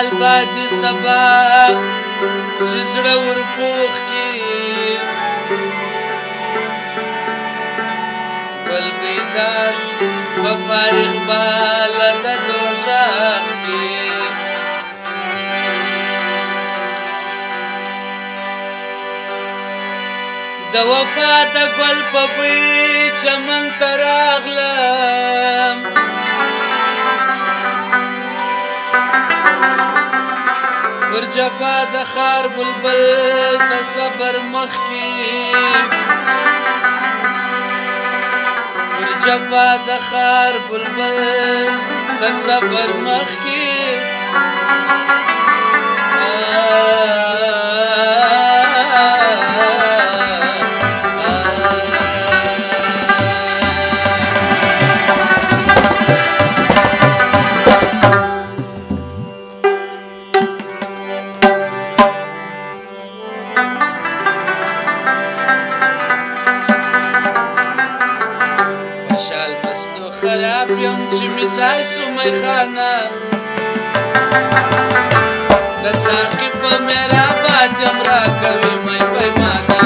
مشال باندې سبا چې زړه ورپوخ کي بل بیدار په فارغ باله د دوزخ کې د وفا د ګل په بوی چمن ته راغلم پر جفا د خار بلبل د صبر مخکي پر جفا د خار بلبل د صبر مخکي خراب یم چې می ځای سو میخانه د ساقي په میرا باد یم راکوي می پیمانه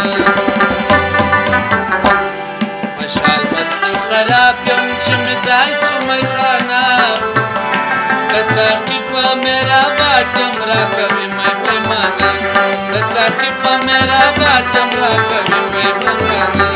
مشال مستو خراب یم چې می ځای سو میخانه د ساقي په میرا باد یم راکوي می پیمانه د ساقي په میرا باد یم راکوي می پیمانه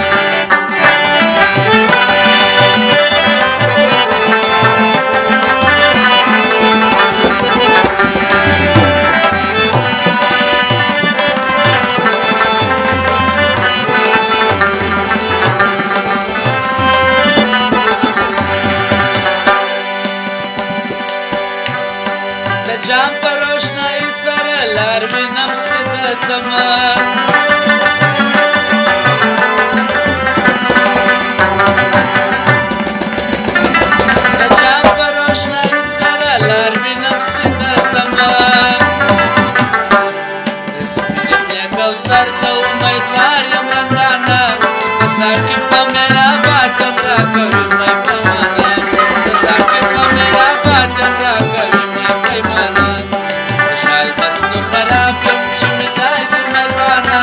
جام پر روشنائی سر لار وینم سده زمان جام پر روشنائی سر لار وینم سده زمان سپین یکو سر تو امیدوار یم رندانا ساقی پا میرا باتم را کوي مای پمانا ساقی پا میرا باتم را کوي خراب یم چې می ځای سو میخانه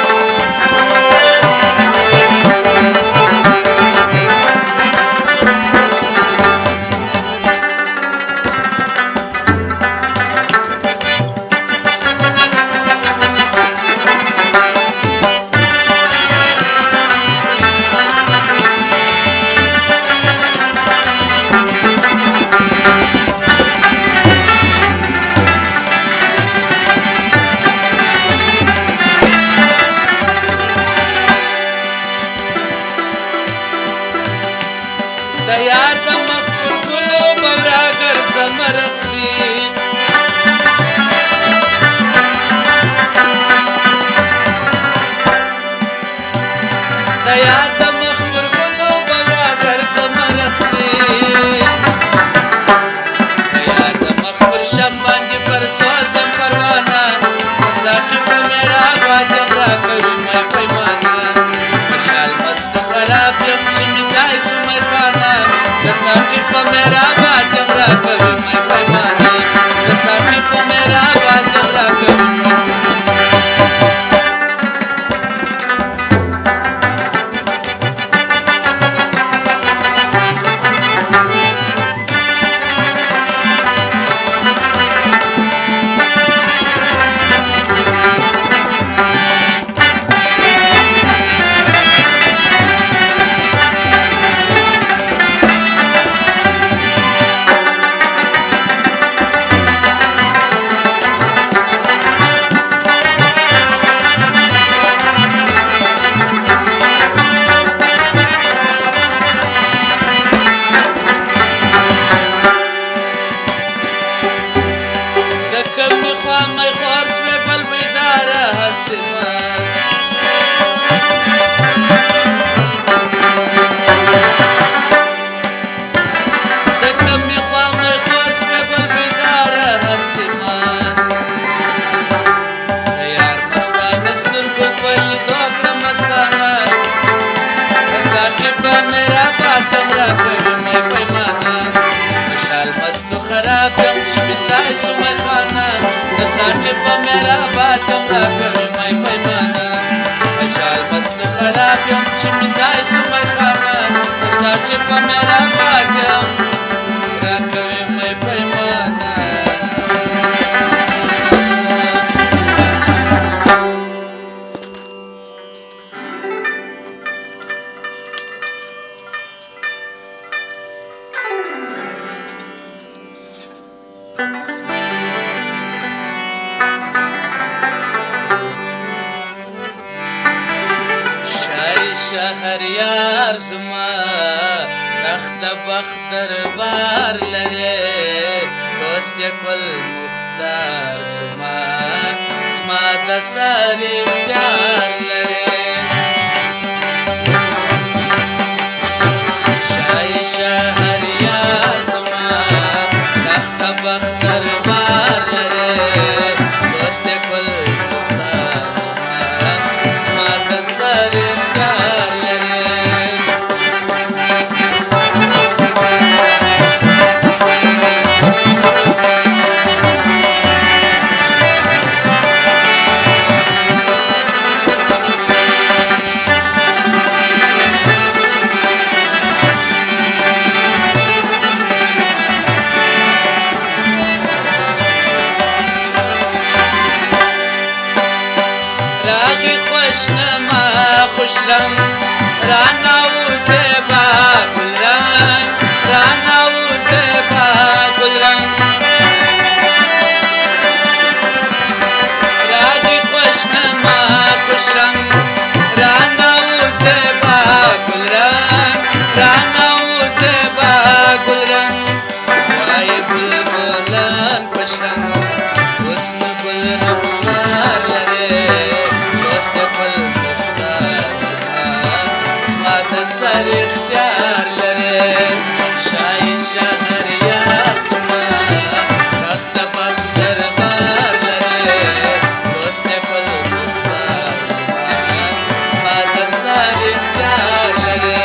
یار د مخ پر ګلو به راګرځم رقصي د یار د مخ پر ګلو به راګرځم رقصي د یار د مخ پر شم باندې پر سوزم پروانه ساقي په میرا باندې راکوي مای پیمانه مشال مست خراب یم چې می ځای سو میخانه د ساقي په میرا باندې راکوي مای پیمانه د ساقي په میرا باندې راکوي راکوي مای پیمانه مجال مست خراب یم چې مې ځای سو میخانه د ساقي په مهربان یم راکوي مای پیمانه شهریار زما تخت بخت دربار لري دوست کل مختار زما زما د ساري پیار لري شهریار زما تخت بخت دربار لري دوست کل مختار زما زما د ساري خوشنما خوش رنگ رانا و زیبا گل رنگ رانا و زیبا گل رنگ راگی خوشنما خوش رنگ رانا و زیبا گل رنگ رانا و زیبا گل رنگ وای گل بلند خوش رنگ حسن گل رخسار لره سر اختیار لري شای شهریار زما تخت بخت دربار لري دوست پل مختار زما د سر اختیار لري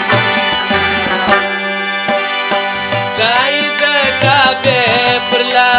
پر لار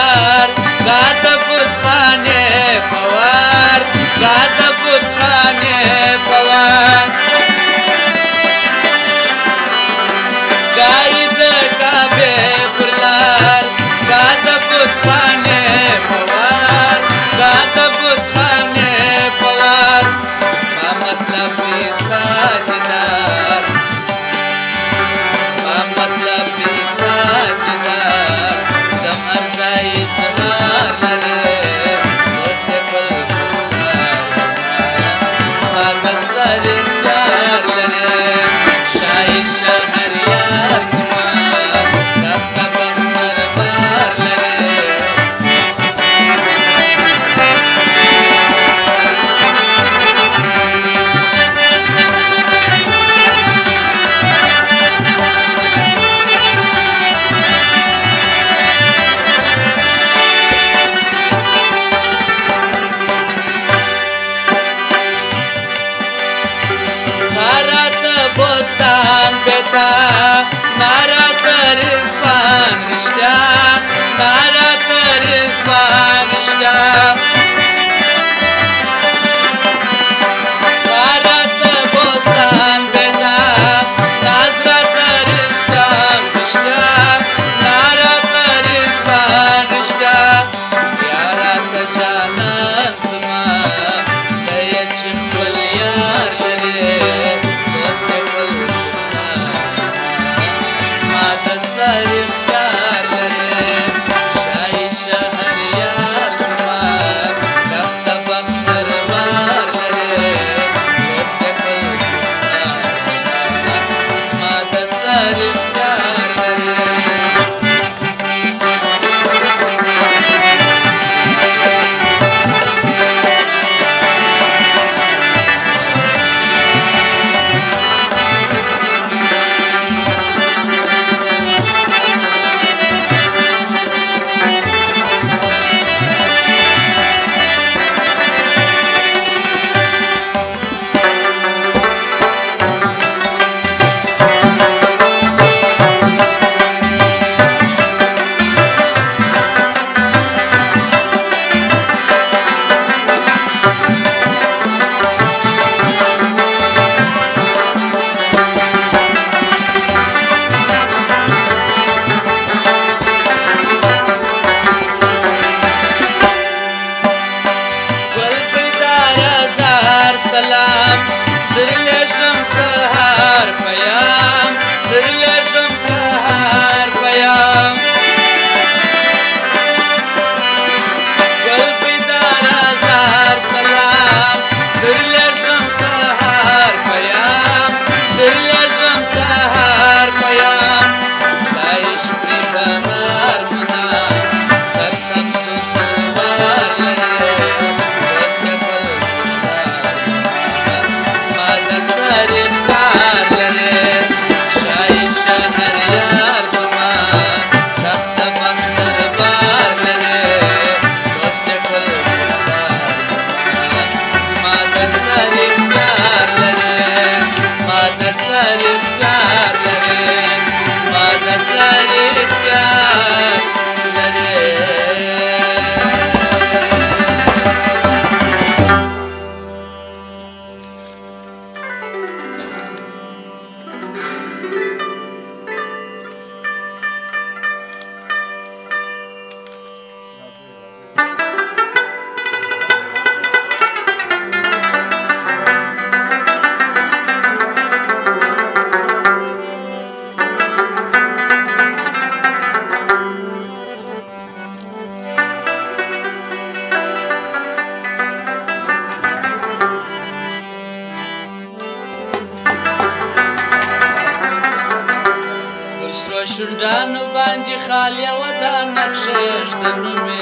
شونډانو باندې خالي وه دا نقشه ږده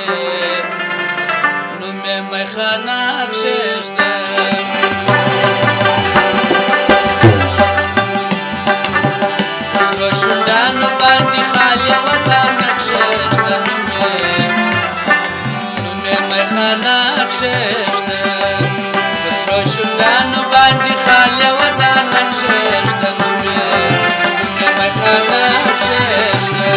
نوم یې میخانه کښېږده سرو شونډانو باندې خالي وه دا نقشه ږده نوم یې میخانه کښېږده پر سرو شونډانو باندې خالي وه دا نقشه ږده نوم یې میخانه کښېږده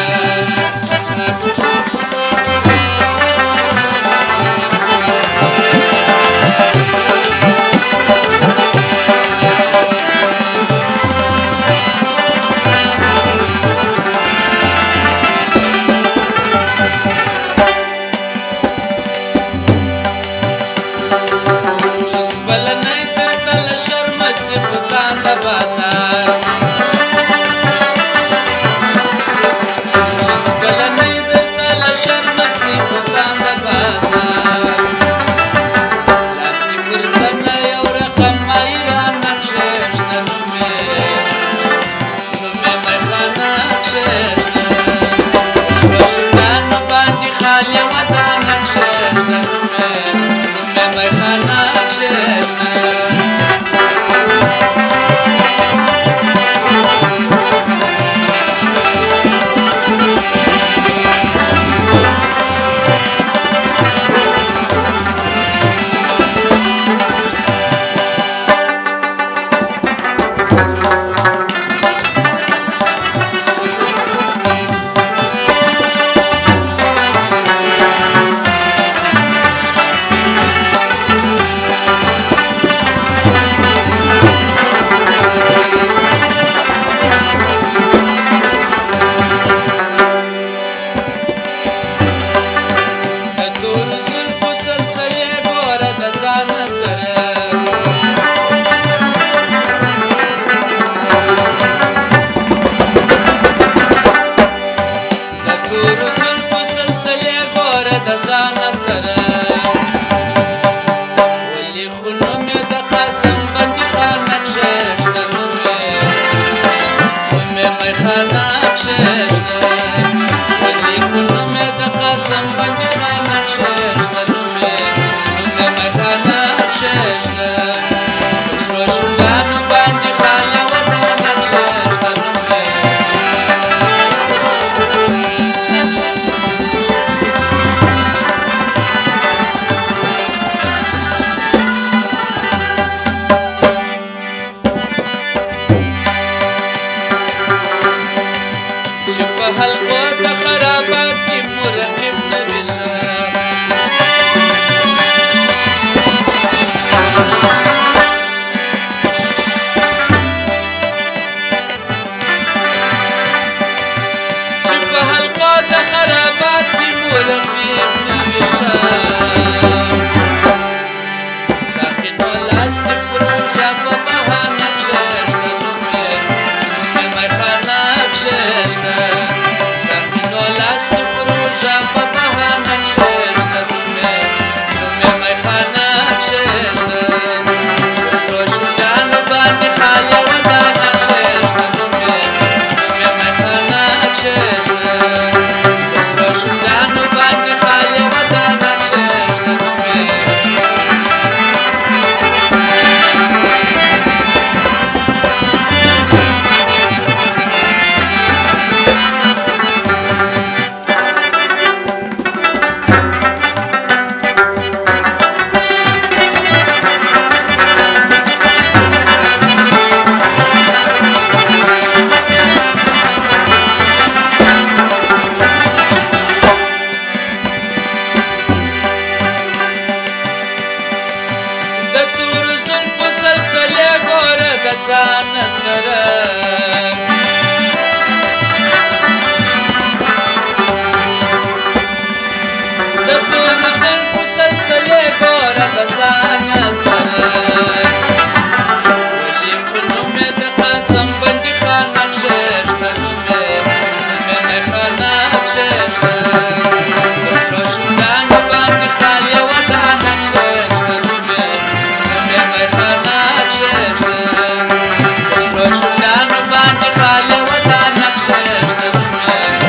شونډانو باندې خاله وطن نقشه شته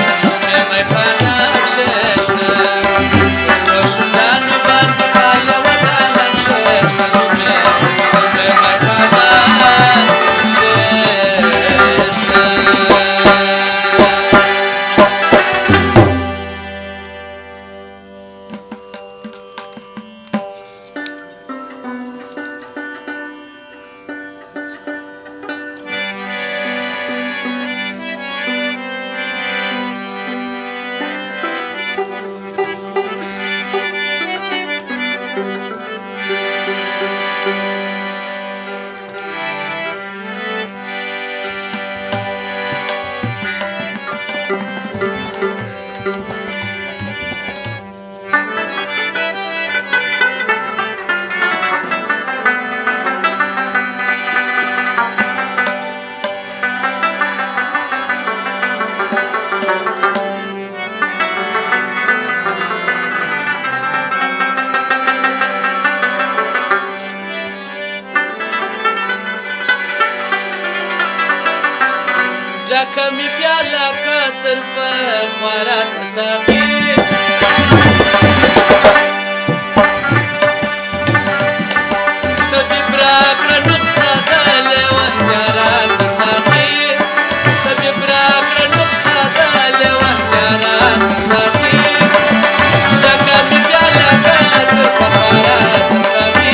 ډکه مې پیاله که تر پخوا راته ساقي طبیب راکړه نقصه د لیوانتیا راته ساقي طبیب راکړه نقصه د لیوانتیا راته ساقي ډکه مې پیاله که تر پخوا راته ساقي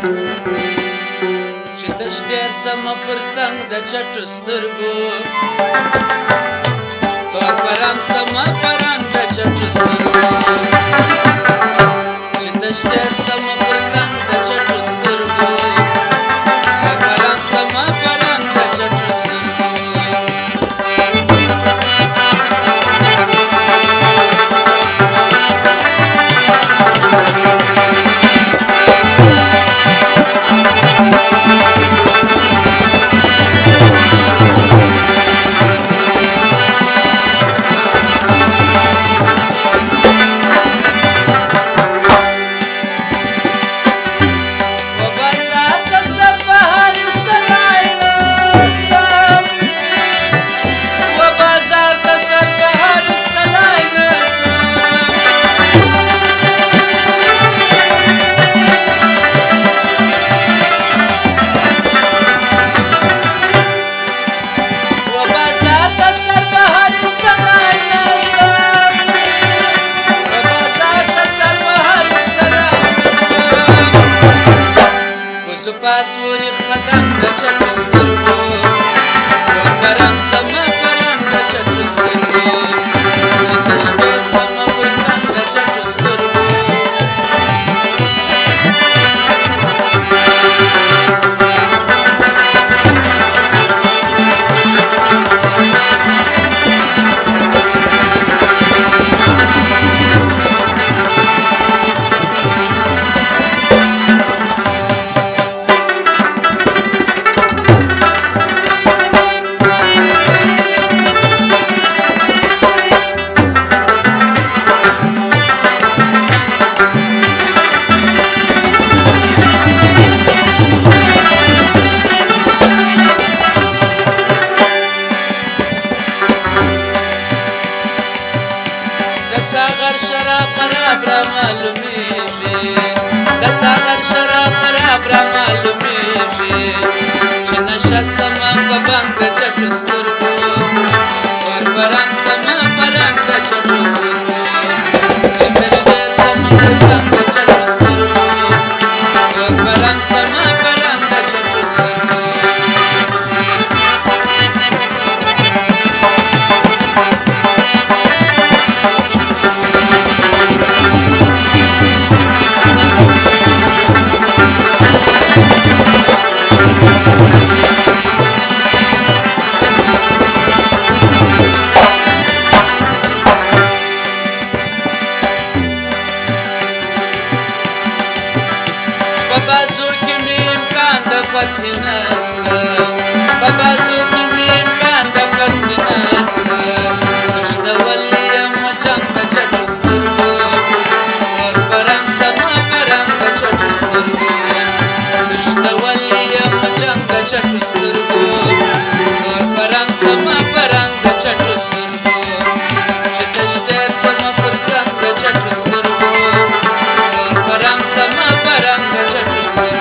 چې تش تېر سمه پر څنګ د چټو سترګو تور پرنګ سمه پرنګ د چټو سترګو چې تش تېر سمه پر څنګ د چټو سترګو تور پرنګ سمه پرنګ د چټو سترګو پاسوري خدام د چټو سترګو تور پرنګ سمه پرنګ د چټو سترګو چې تش تېر سمه پر څنګ د چټو سترګو ساغر شراب خراب را معلومیږي د ساغر شراب خراب را معلومیږي چې نشه سمه په بنګ د چټو سترګو تور پرنګ سمه پرنګ د چټو سترګو چې تش تېر سمه پر څنګ د چټو سترګو تور پرنګ سمه پرنګ د چټو سترګو بازو کې مې امکان د فتح نسته په بازو کې مې امکان د فتح نسته نشته ولې یم جنګ د چټو سترګو تور پرنګ سمه پرنګ د چټو سترګو نشته ولې یم جنګ د چټو سترګو تور پرنګ سمه پرنګ د چټو سترګو چې تش تېر سمه پر څنګ د چټو سترګو تور پرنګ سمه پرنګ د چټو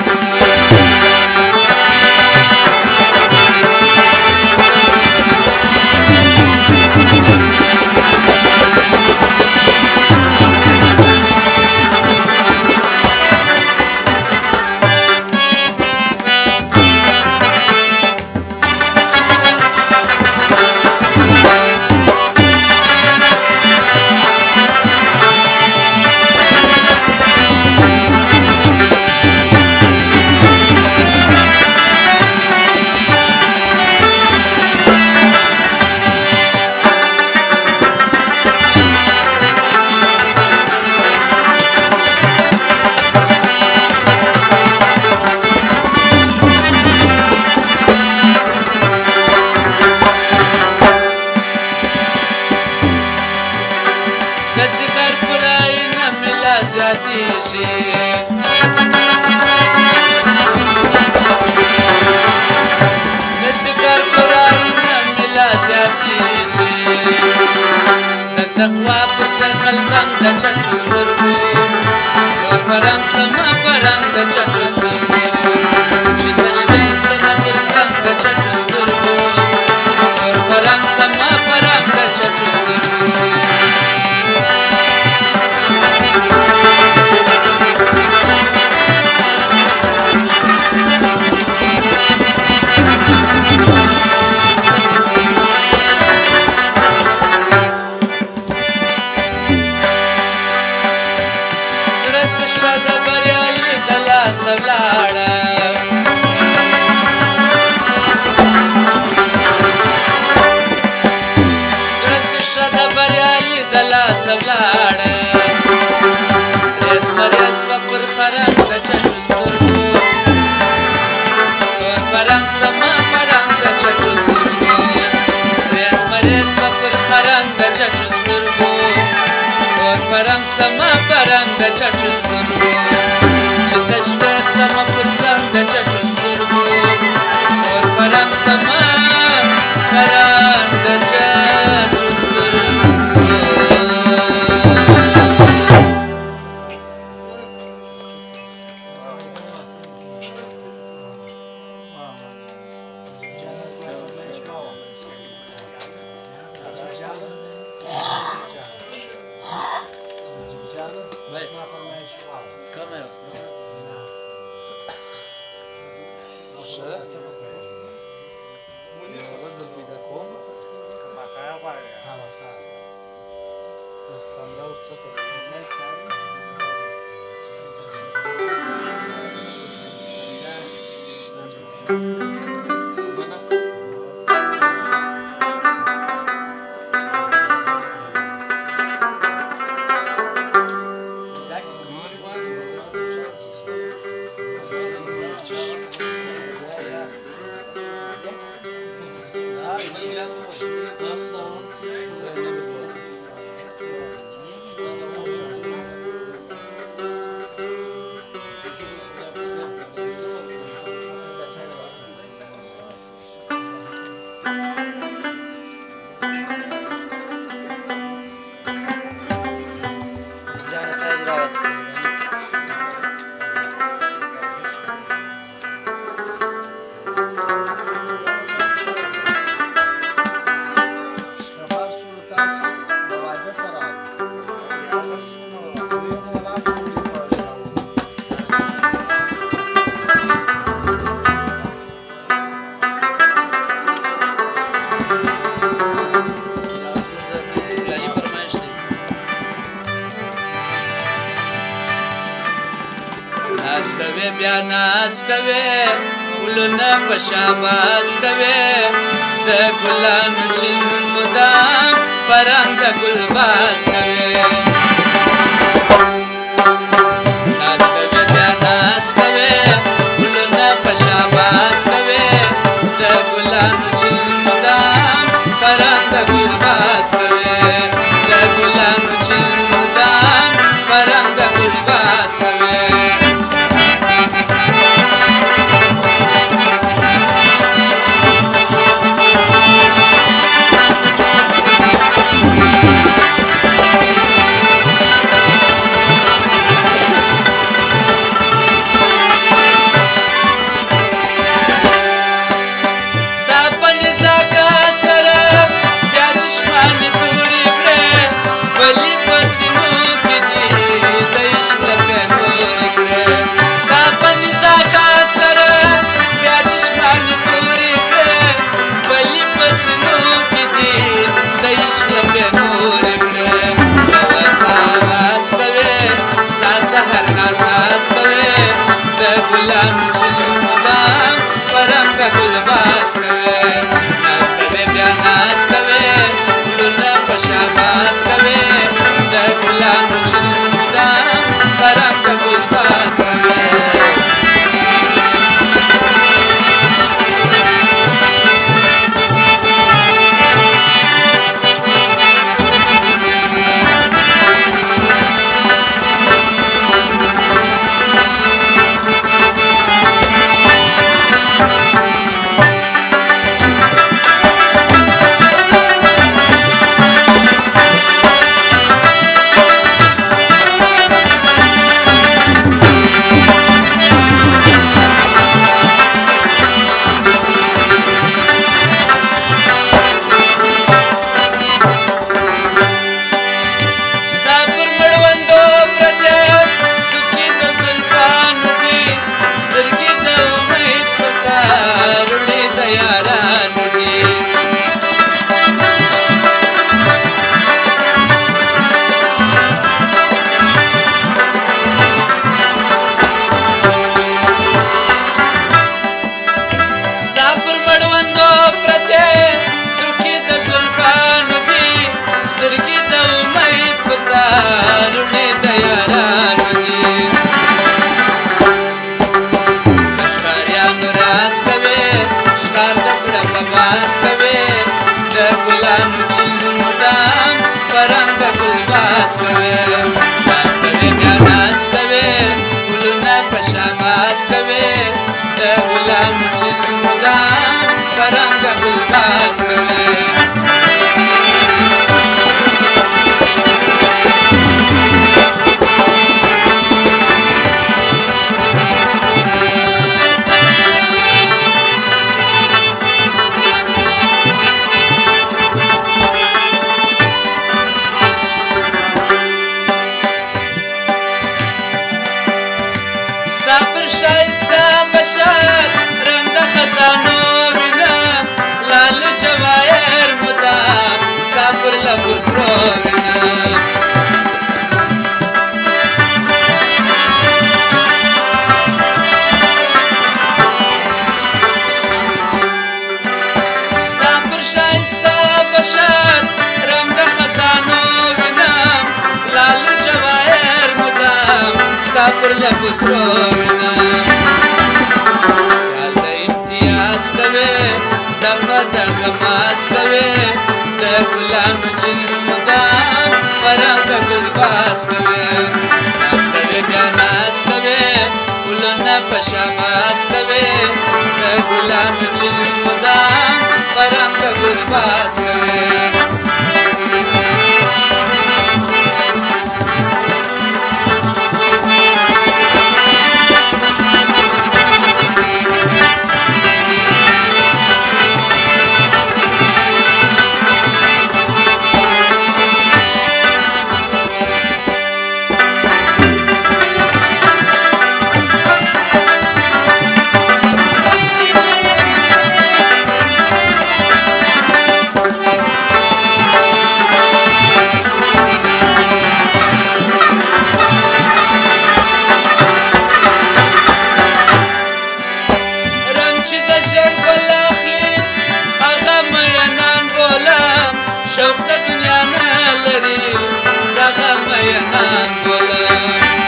زیاتیږي د ذکر قرآن ملا زیاتیږي د تقوا په سقل څنګ د چټو سترګو تور پرنګ سمه پرنګ د چټو سترګو چې تش تېر سمه پر څنګ د چټو سترګو تور پرنګ سمه پرنګ د چټو سترګو داسې ښه د بریالي د لاسه ولاړه داسې ښه د بریالي د لاسه ولاړه ریسمه ریسمه پر خرنګ د چټو سترګو تور فرنګ سما فرنګ د چټو سترګو ریسمه ریسمه پر خرنګ د چټو سترګو تور فرنګ سما فرنګ د چټو سترګو چې تشتر سما پر څنګ د چټو سترګو تور فرنګ سما فرنګ د چټو سترګو بیا ناز کوي ګلونه په شاباس کوي د ګلانو چین مدام پرنګ د ګلباز کوي ناز کوي بیا ناز کوي ګلونه په شاباس کوي د ګلانو چین مدام پرنګ د ګلباز کوي د ګلانو چین مدام پرنګ د ګلباز کوي پر شایسته بشر رنگ د خزانو وینم لال جواهر مدام ستا پر لبو سرو وینم ستا پر شایسته بشر رنگ د خزانو وینم لال جواهر مدام ستا پر لبو سرو وینم خیال د امتیاز کوې دغه دغه ماس کوې د ګلانو چین مدام په رنګ د ګلباز کوې ناز کوې بیا ناز کوې ګلونه په شاباس کوې د ګلانو چین مدام په رنګ د ګلباز کوې شوق د دنیا نه لري دغه مینان بولم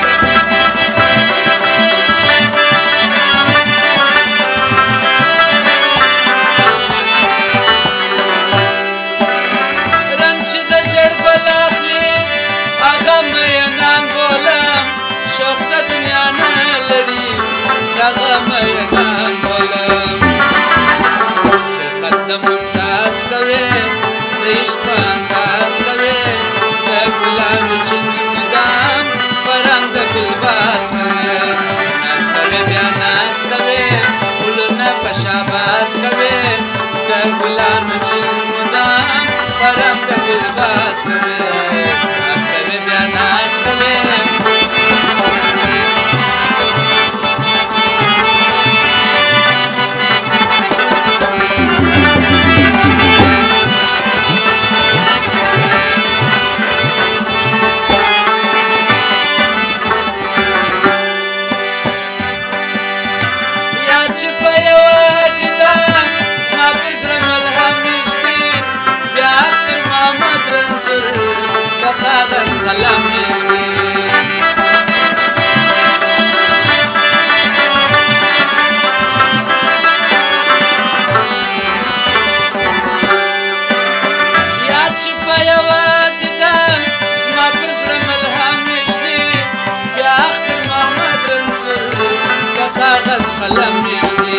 رنګ چې د ژړ ګل اخلي هغه مینان بولم شوق د دنیا نه لري دغه مینان بولم خلقت د ممتاز کوې عشق انداز کوې د ګلانو چین مدام په رنګ د ګلباز کوې ناز کوې بیا ناز کوې ګلونه په شاباس کوې د ګلانو چین مدام په رنګ د ګلباز کوې ناز کوې بیا ناز کوې چې په یوه دیدن زما پر زړه ملهم ویشتي بیا اختر محمد رنځور په کاغذ قلم ویشتي یا چې په یوه دیدن زما پر زړه ملهم ویشتي بیا اختر محمد رنځور په کاغذ قلم ویشتي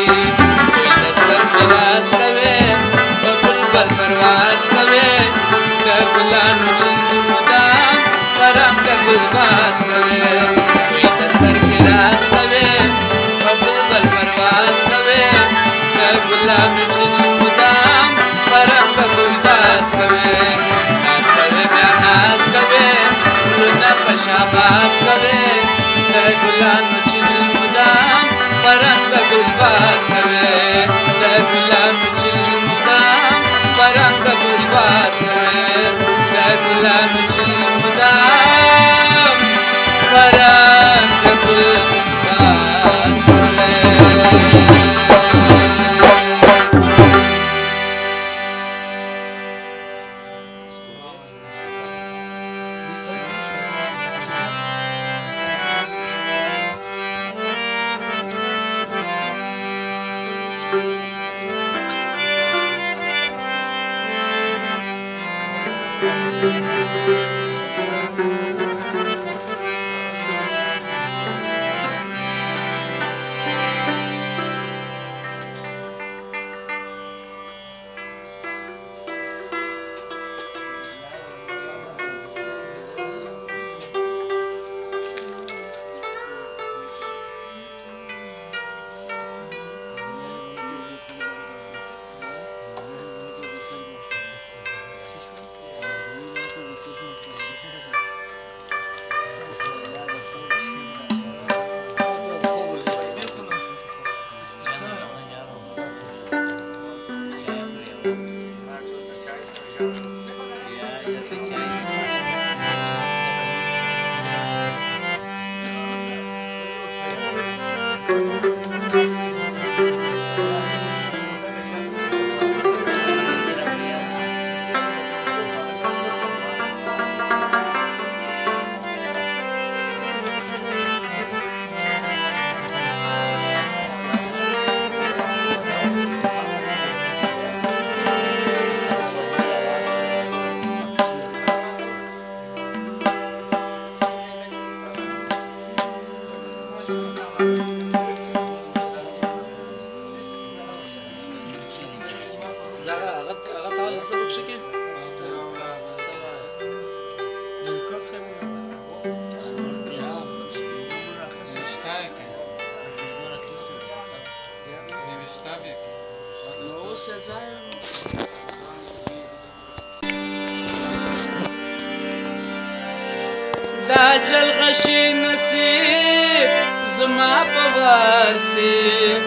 راز کوې په بلبل پرواز کوې د ګلانو چین مدام په رنګ د ګلباز کوې دوی د سر کې راز کوې په بلبل پرواز کوې د ګلانو چین مدام په رنګ د ګلباز کوې ناز کوې بیا ناز کوې ګلونه په شاباس کوې د ګلانو چین مدام په رنګ د ګلباز کوې د ګلانو چین مدام په رنګ د ګلباز کوې د ګلانو چین مدام په رنګ د ګلباز کوې دا جلغشي نصیب زما په وار سي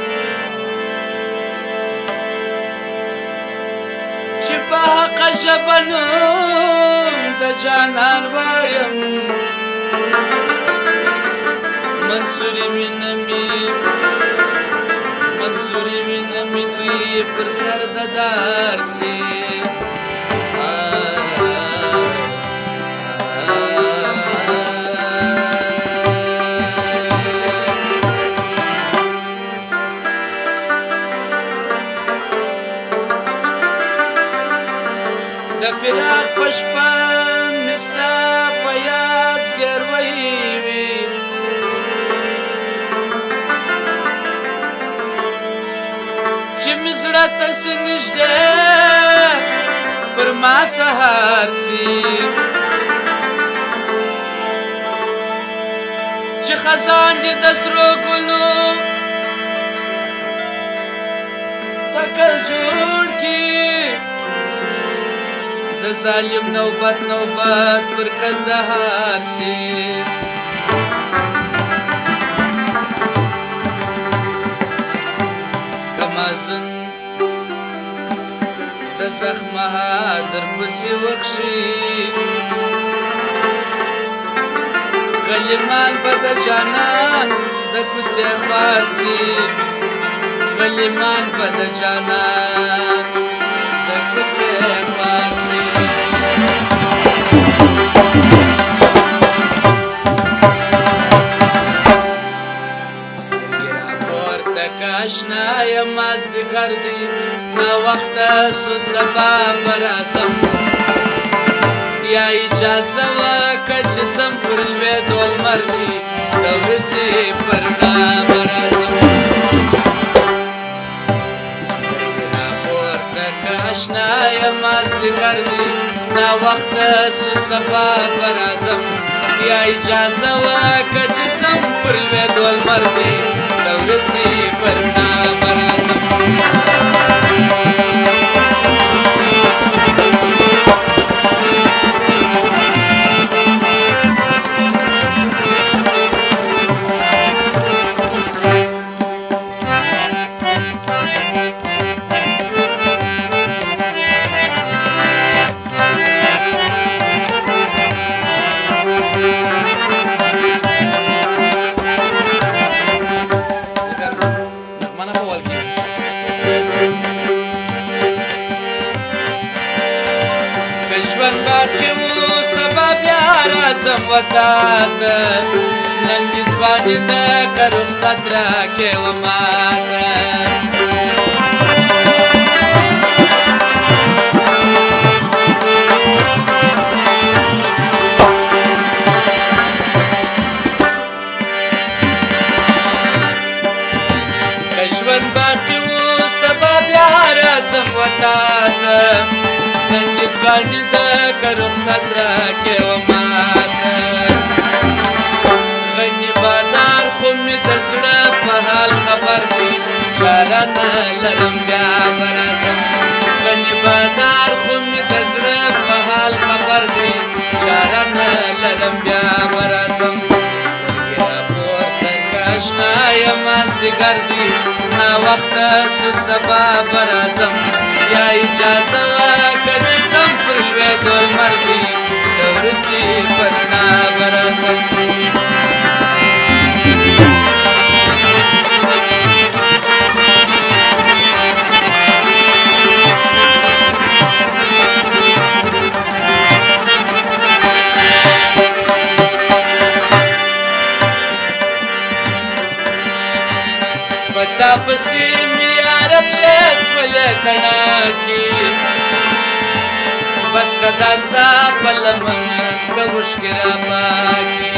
چې په حق ژبه نوم د جانان وایم منصوري وینه مې دوی پر سر د دار سي د فراق په شپه مې ستا په یاد زګیروی وي چې مې زړه ته څه نږدې پر ما سهار سي چې خزان دې د سرو ګلو تکل جوړ کړي د ظالم نوبت پر کندهار سي کمازن د زخمه در پسې وکشي غلیمان به د جانان د کوڅې خوار سي غلیمان به د جانان د کوڅې خوار سي سترګې راپورته که اشنا یم مازدیګر دی ناوخته سو سبا به راځم یا اجازه وکړه چې ځم پر لوېدو لمر دی د ورځې پر رڼا به راځم سترګې راپورته که اشنا یم مازدیګر دی ناوخته سو سبا به راځم یا اجازه وکړه چې ځم پر لوېدو لمر دی د ورځې پر رڼا به راځم وطاته نن دې ځواني ده که رخصت راکې و ماته که ژوند باقي و سبا بیا راځم وطاته نن دې ځواني ده که رخصت راکې و ماته زړه په حال خبر دی چاره نه لرم بیا به راځم غني بادار خو مې د زړه په حال خبر دی چاره نه لرم بیا به راځم سترګې راپورته که اشنا یم مازدیګر دی ناوخته سو سبا به راځم یا اجازه وکړه چې ځم پر لوېدو لمر دی د ورځې په رڼا به راځم پسی میارب شیس ولی تناکی بس کا داستا پلمن کبوش کرا پاکی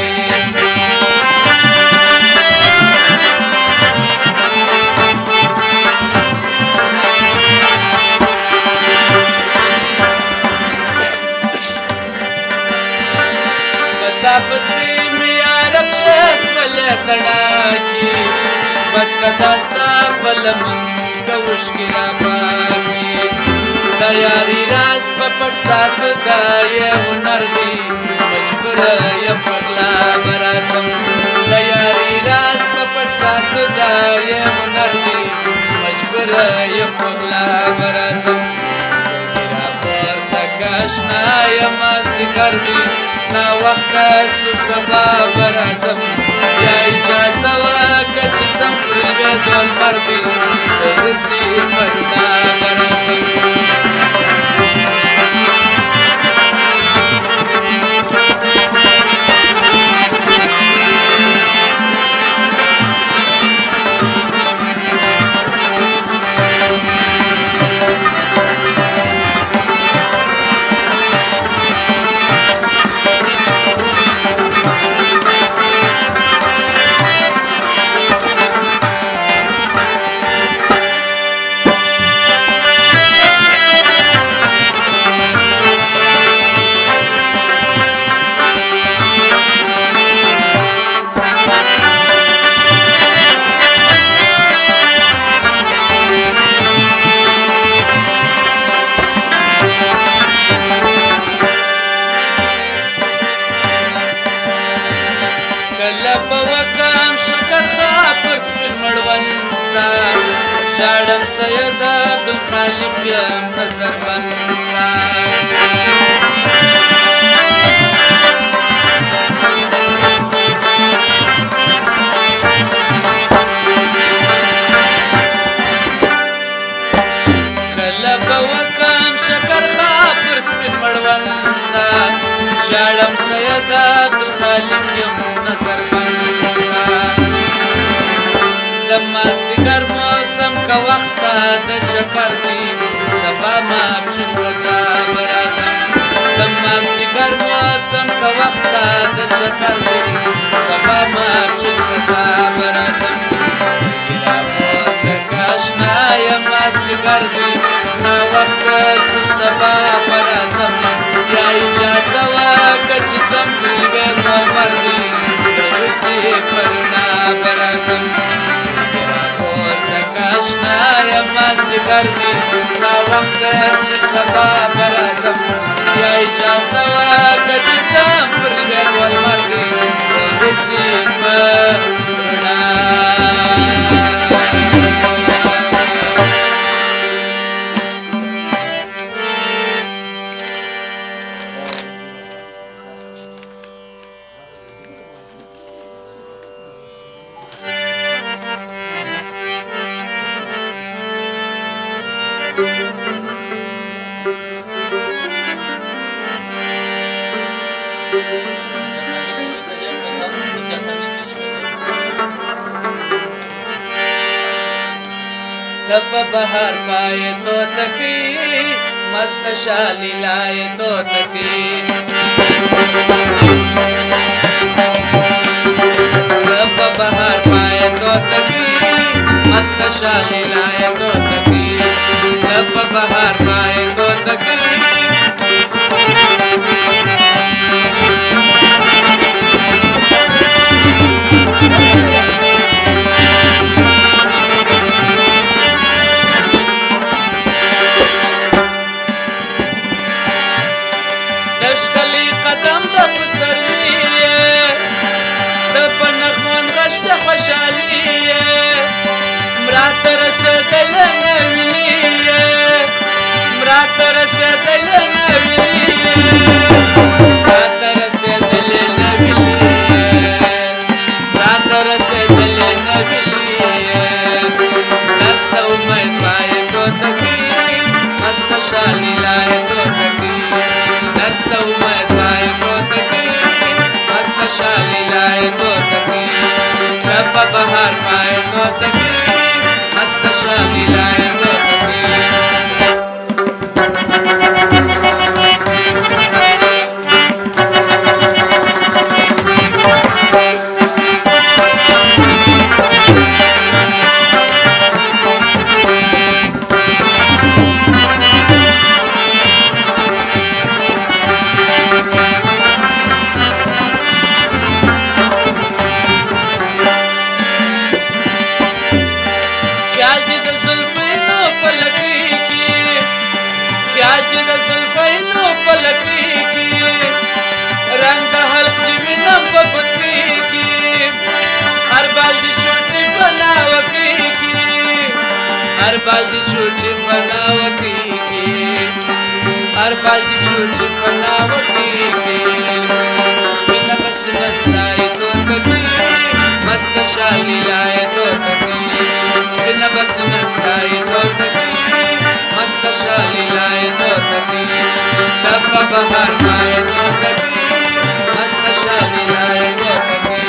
بتا پسی میارب شیس ولی تناکی بس کا داستا پلمن کبوش کرا پاکی یاری راز پپٹ ساتھ دائے ہنر دی مجبور یا پگلا برازم یاری راز پپٹ ساتھ دائے ہنر دی مجبور یا پگلا برازم ستگیرا پر تکاشنا یا ماستی کردی نا وقت سو سبا برازم یا اجازه وکچ سمپری دول مردی رچی پرنا برازم شاړم سید عبدالخالق یم نظر بنستا کله به وکم شکر خواب پر سپین مړوند ستا شاړم سید عبدالخالق یم نظر بنستا د مازدیګر موسم که وخت ستا د چکر دی سبا ماپښین رضا به راځم د مازدیګر موسم که وخت ستا د چکر دی سبا ماپښین رضا به راځم سترګې راپورته که اشنا یم مازدیګر دی ناوخته سو سبا به راځم یا اجازه وکړه چې ځم ګلګې ملمر دی د ورځې په رڼا به راځم مازدیګر دی ناوخته چې سبا به راځم یا اجازه وکړه چې ځم پر لوی ولمر دی د ورځې په رڼا تب بہار پائے تو تکی مست شالی لائے تو تکی تب بہار پائے تو تکی مست شالی لائے تو تکی تب بہار پائے تو تکی شالی لائے تو تکی دست امید لائے تو تکی مست شالی لائے تو تکی رب بہار پائے تو تکی مست سنستای توتکی مست شالی لای توتکی دبا بهار مای توتکی مست شالی لای توتکی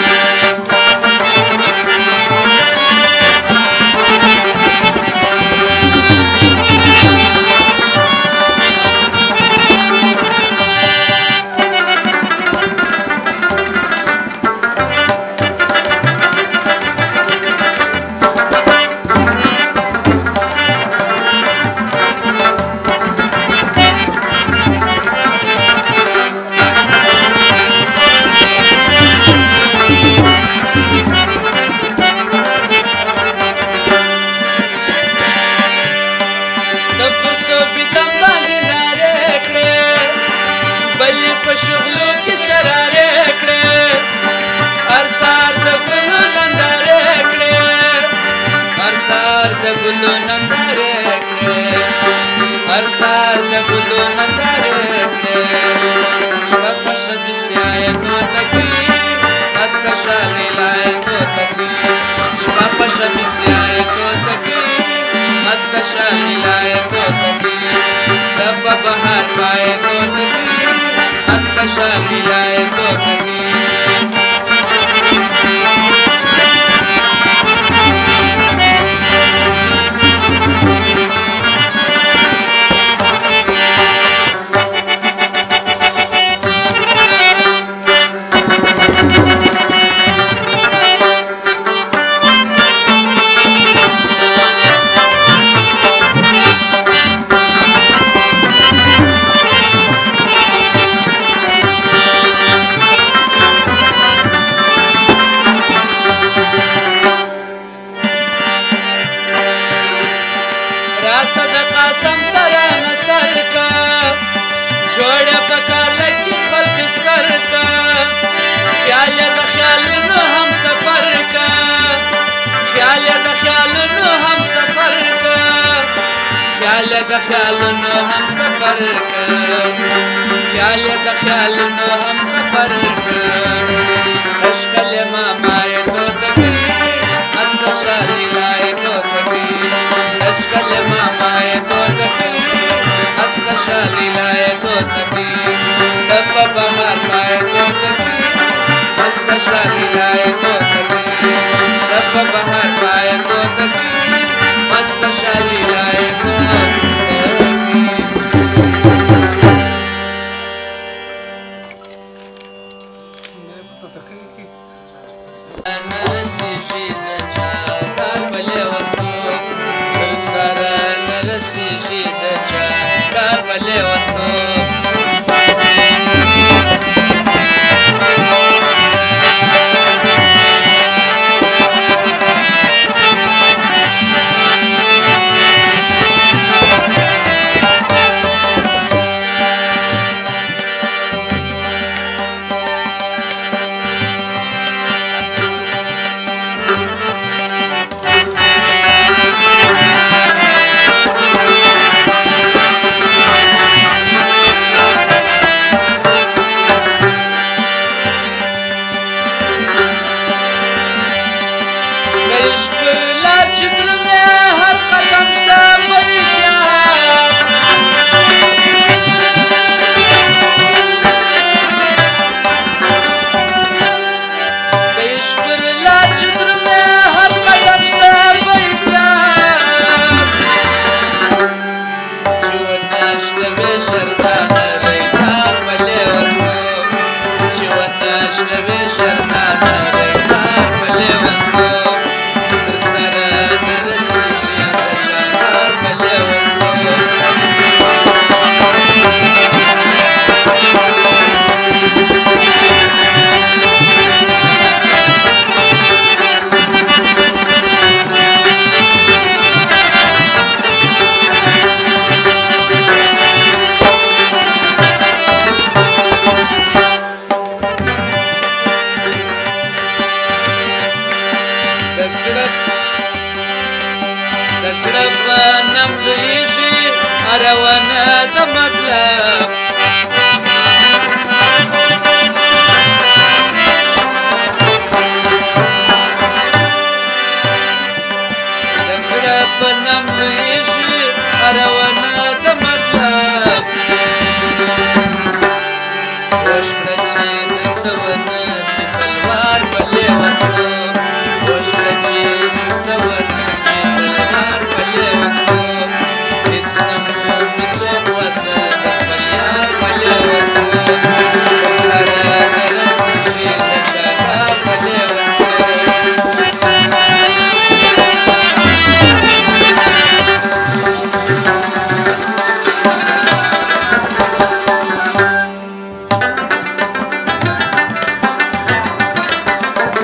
شغلو کې شرارې کړې هر سهار د ګلو نندارې کړې هر سهار د ګلو نندارې کړې هر سهار د ګلو نندارې کړې شپه خوشه د سیایه توتکي مسته شالې لایه توتکي شپه خوشه د سیایه توتکي مسته شالې لایه توتکي دبه بهار پایه توتکي مست شالی لای توتکی صدقه سم ترانه سر کا جوړه پکاله کې خپل بستر کا خیال د خیالونو هم سفر کا خیال د خیالونو هم سفر کا خیال د خیالونو هم سفر کا خیال د خیالونو هم سفر کا اشکل ماما یې توتکی مست شالی لای توتکی اشکل ماما یې توتکی مست شالی لای توتکی دبا بهار پای توتکی مست شالی لای توتکی دبا بهار پای توتکی مست شالی لای توتکی نرسیږي د چا کار په لیونتوب صرف نمليشي أروانا دمطلب صرف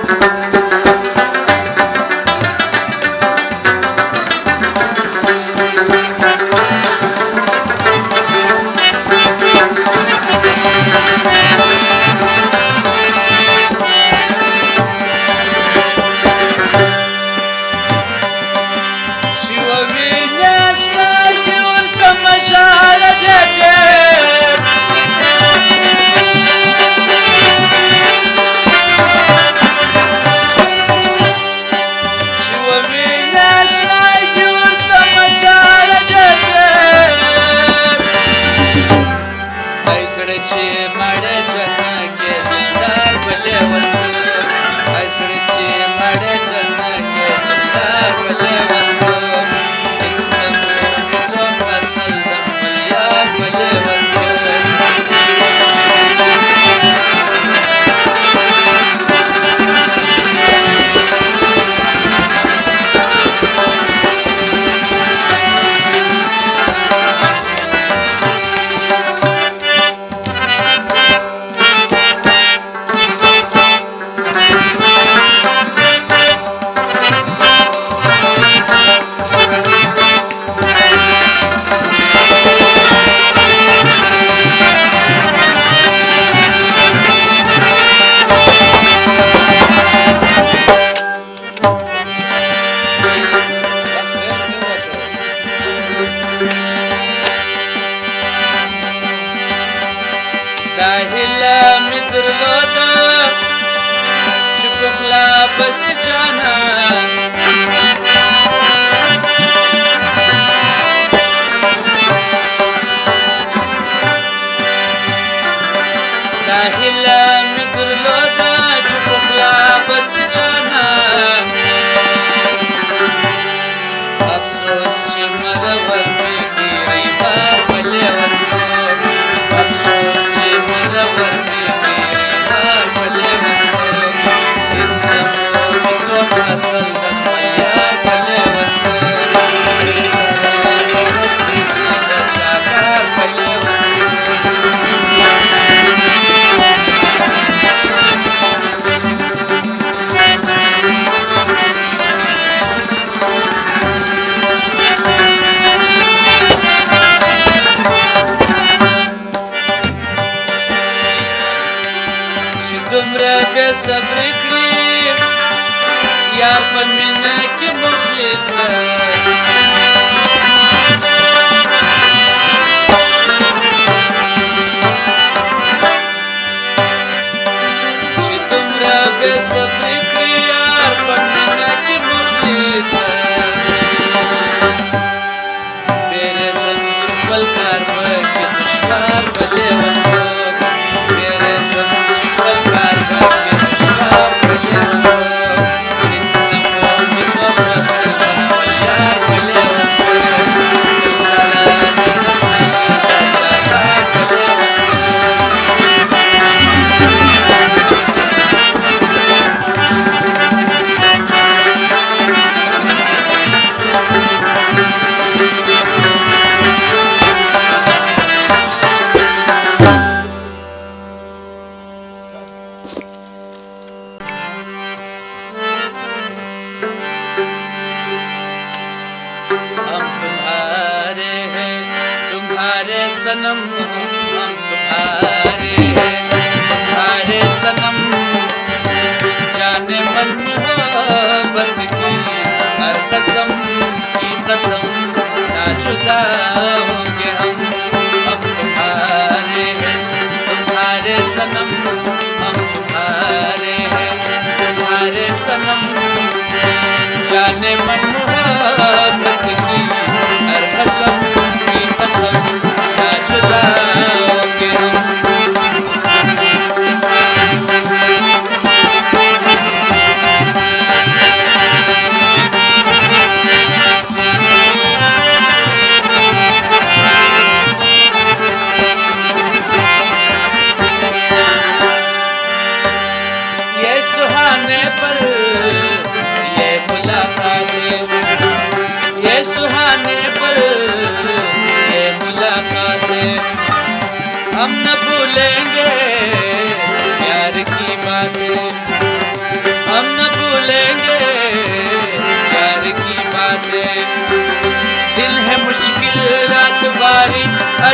हम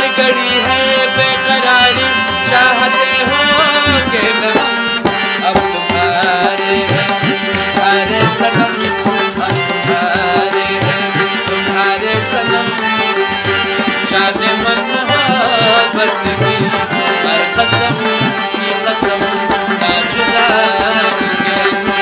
हर घड़ी है बेकरारी, चाहते होंगे न हम अब तुम्हारे हैं, तुम्हारे सनम हम तुम्हारे हैं, तुम्हारे सनम। जाने मन मोहब्बत की हर कसम की कसम ना जुदा होंगे।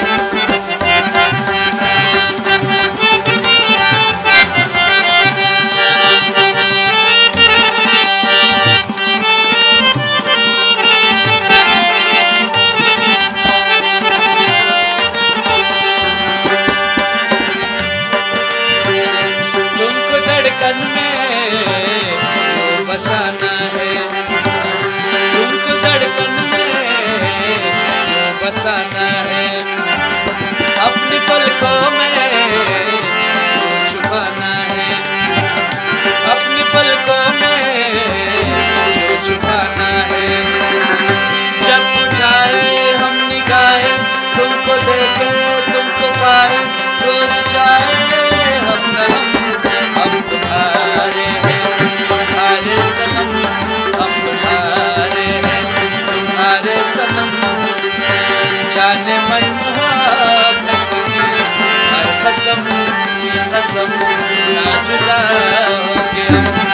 बसाना है तुमको धड़कन में, बसाना है अपनी पलकों में, छुपाना है अपनी पलकों में, छुपाना है। जब उठाए हम निगाहें तुमको देखे तुमको पाए, डूब जाए हम नम हम तुम्हारे हैं, तुम्हारे सनम हम तुम्हारे हैं, तुम्हारे सनम। जाने मन मोहब्बत की हर कसम की कसम ना जुदा होंगे हम।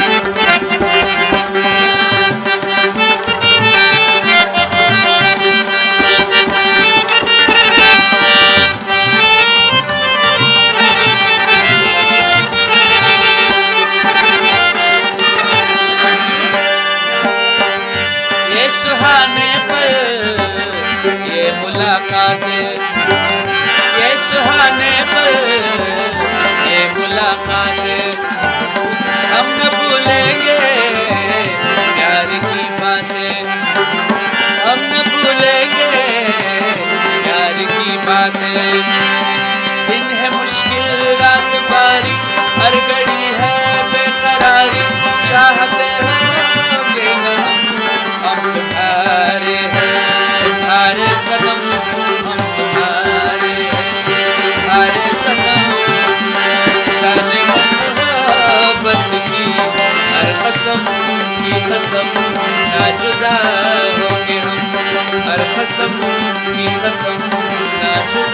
सुहाने पर ये मुलाकातें, ये सुहाने पर ये मुलाकातें, हम न भूलेंगे प्यार की बातें, हम न भूलेंगे प्यार की बातें। दिन है मुश्किल रात बारी, हर घड़ी है बेकरारी, चाहते होंगे न हम तुम्हारे हैं, तुम्हारे सनम हम तुम्हारे हैं, तुम्हारे सनम। जाने मोहब्बत की हर कसम की कसम ना जुदा होंगे हम, हर कसम की कसम ना जुदा।